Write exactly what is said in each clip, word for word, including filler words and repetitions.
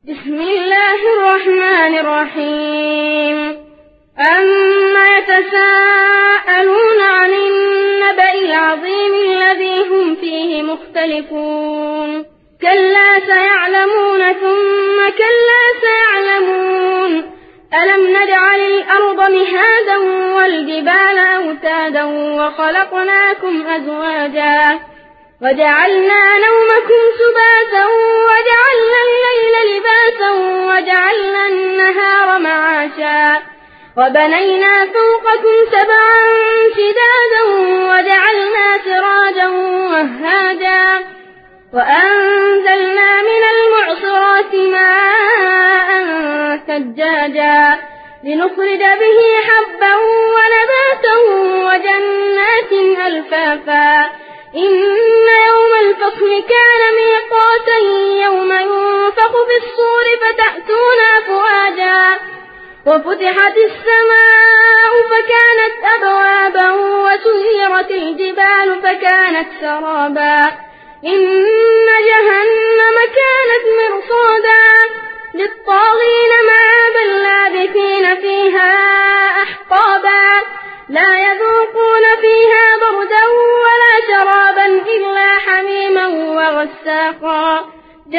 بسم الله الرحمن الرحيم أما يتساءلون عن النبأ العظيم الذي هم فيه مختلفون كلا سيعلمون ثم كلا سيعلمون ألم نجعل الأرض مهادا والجبال أوتادا وخلقناكم أزواجا وجعلنا نومكم سباتا وجعلنا الليل لباسا وجعلنا النهار معاشا وبنينا فوقكم سبعا شدادا وجعلنا سراجا وهاجا وأنزلنا من المعصرات ماء ثجاجا لنخرج به حبا ونباتا وجنات ألفافا إن يوم الفصل كان ميقاتا يوم ينفخ في الصور فتأتون أفواجا وفتحت السماء فكانت أبوابا وسيرت الجبال فكانت سرابا إن جهنم كانت مرصادا للطاغين مآبا لابثين فيها أحقابا لا يذوقون فيها بردا ولا شرابا إلا حميما وغساقا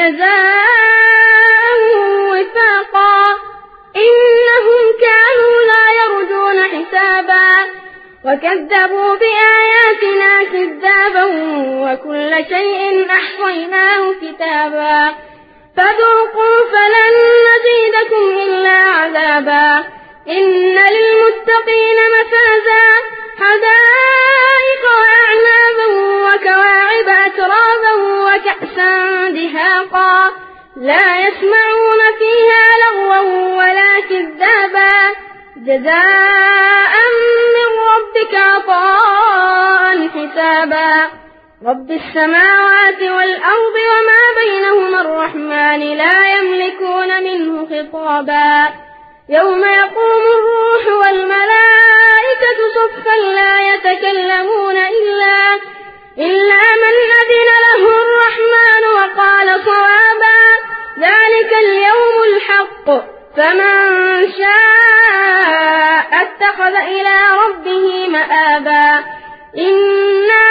جزاء وفاقا إنهم كانوا لا يرجون حسابا وكذبوا بآياتنا كذابا وكل شيء أحصيناه كتابا فذوقوا فلن نزيدكم إلا عذابا إن للمتقين مفازا حدائق وأعنابا وكواعب أترابا وكأسا دهاقا لا يسمعون فيها لغوا ولا كذابا جزاء من ربك عطاء حسابا رب السماوات والأرض وما بينهما الرحمن لا يملكون منه خطابا يوم يقوم الروح والملائكة صفا لا يتكلمون إلا, إلا من أذن له الرحمن وقال صوابا ذلك اليوم الحق فمن شاء اتخذ إلى ربه مآبا إنا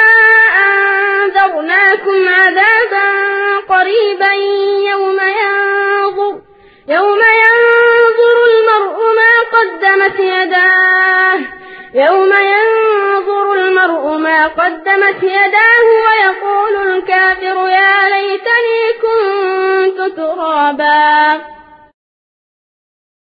أنذرناكم عذابا قريبا يوم ينظر يوم ينظر المرء ما قدمت يداه يوم ينظر المرء ما قدمت يداه ويقول الكافر يا ليتني كنت ترابا.